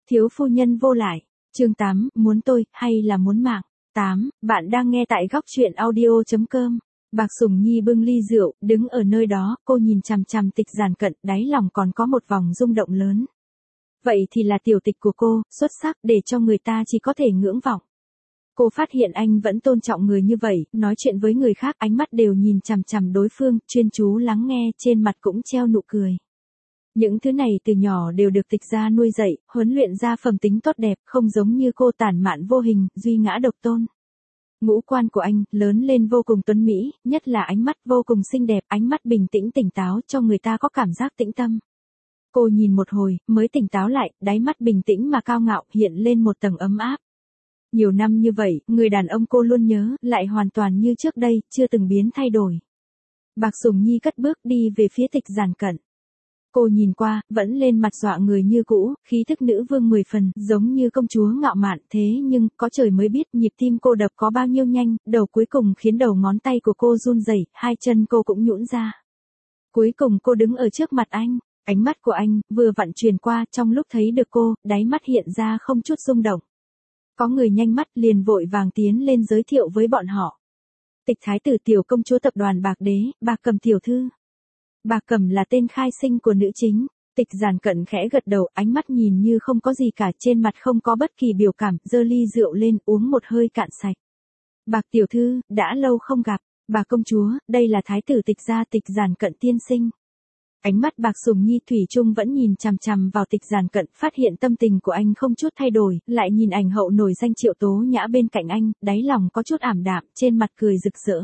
Thiếu phu nhân vô lại. Chương 8, muốn tôi, hay là muốn mạng? 8, bạn đang nghe tại góc truyện audio.com. Bạc Sùng Nhi bưng ly rượu, đứng ở nơi đó, cô nhìn chằm chằm Tịch Giản Cận, đáy lòng còn có một vòng rung động lớn. Vậy thì là tiểu tịch của cô, xuất sắc, để cho người ta chỉ có thể ngưỡng vọng. Cô phát hiện anh vẫn tôn trọng người như vậy, nói chuyện với người khác ánh mắt đều nhìn chằm chằm đối phương, chuyên chú lắng nghe, trên mặt cũng treo nụ cười. Những thứ này từ nhỏ đều được Tịch gia nuôi dạy, huấn luyện ra phẩm tính tốt đẹp, không giống như cô tản mạn vô hình, duy ngã độc tôn. Ngũ quan của anh, lớn lên vô cùng tuấn mỹ, nhất là ánh mắt vô cùng xinh đẹp, ánh mắt bình tĩnh tỉnh táo cho người ta có cảm giác tĩnh tâm. Cô nhìn một hồi, mới tỉnh táo lại, đáy mắt bình tĩnh mà cao ngạo, hiện lên một tầng ấm áp. Nhiều năm như vậy, người đàn ông cô luôn nhớ, lại hoàn toàn như trước đây, chưa từng biến thay đổi. Bạc Sùng Nhi cất bước đi về phía Tịch Giản Cận. Cô nhìn qua, vẫn lên mặt dọa người như cũ, khí thức nữ vương 10 phần, giống như công chúa ngạo mạn, thế nhưng, có trời mới biết nhịp tim cô đập có bao nhiêu nhanh, đầu cuối cùng khiến đầu ngón tay của cô run rẩy, hai chân cô cũng nhũn ra. Cuối cùng cô đứng ở trước mặt anh, ánh mắt của anh, vừa vặn truyền qua, trong lúc thấy được cô, đáy mắt hiện ra không chút rung động. Có người nhanh mắt liền vội vàng tiến lên giới thiệu với bọn họ. Tịch thái tử tiểu công chúa tập đoàn Bạc Đế, Bạc Cầm tiểu thư. Bạc Cầm là tên khai sinh của nữ chính. Tịch Giản Cận khẽ gật đầu, ánh mắt nhìn như không có gì cả, trên mặt không có bất kỳ biểu cảm, giơ ly rượu lên, uống một hơi cạn sạch. Bạc tiểu thư, đã lâu không gặp. Bà công chúa, đây là thái tử Tịch gia Tịch Giản Cận tiên sinh. Ánh mắt Bạc Sùng Nhi thủy chung vẫn nhìn chằm chằm vào Tịch Giản Cận, phát hiện tâm tình của anh không chút thay đổi, lại nhìn ảnh hậu nổi danh Triệu Tố Nhã bên cạnh anh, đáy lòng có chút ảm đạm, trên mặt cười rực rỡ.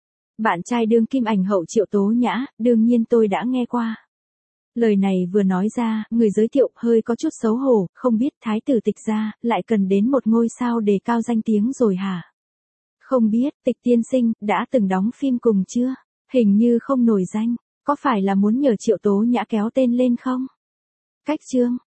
Bạn trai đương kim ảnh hậu Triệu Tố Nhã, đương nhiên tôi đã nghe qua. Lời này vừa nói ra, người giới thiệu hơi có chút xấu hổ, không biết thái tử Tịch gia lại cần đến một ngôi sao đề cao danh tiếng rồi hả? Không biết, Tịch tiên sinh, đã từng đóng phim cùng chưa? Hình như không nổi danh, có phải là muốn nhờ Triệu Tố Nhã kéo tên lên không? Cách chương,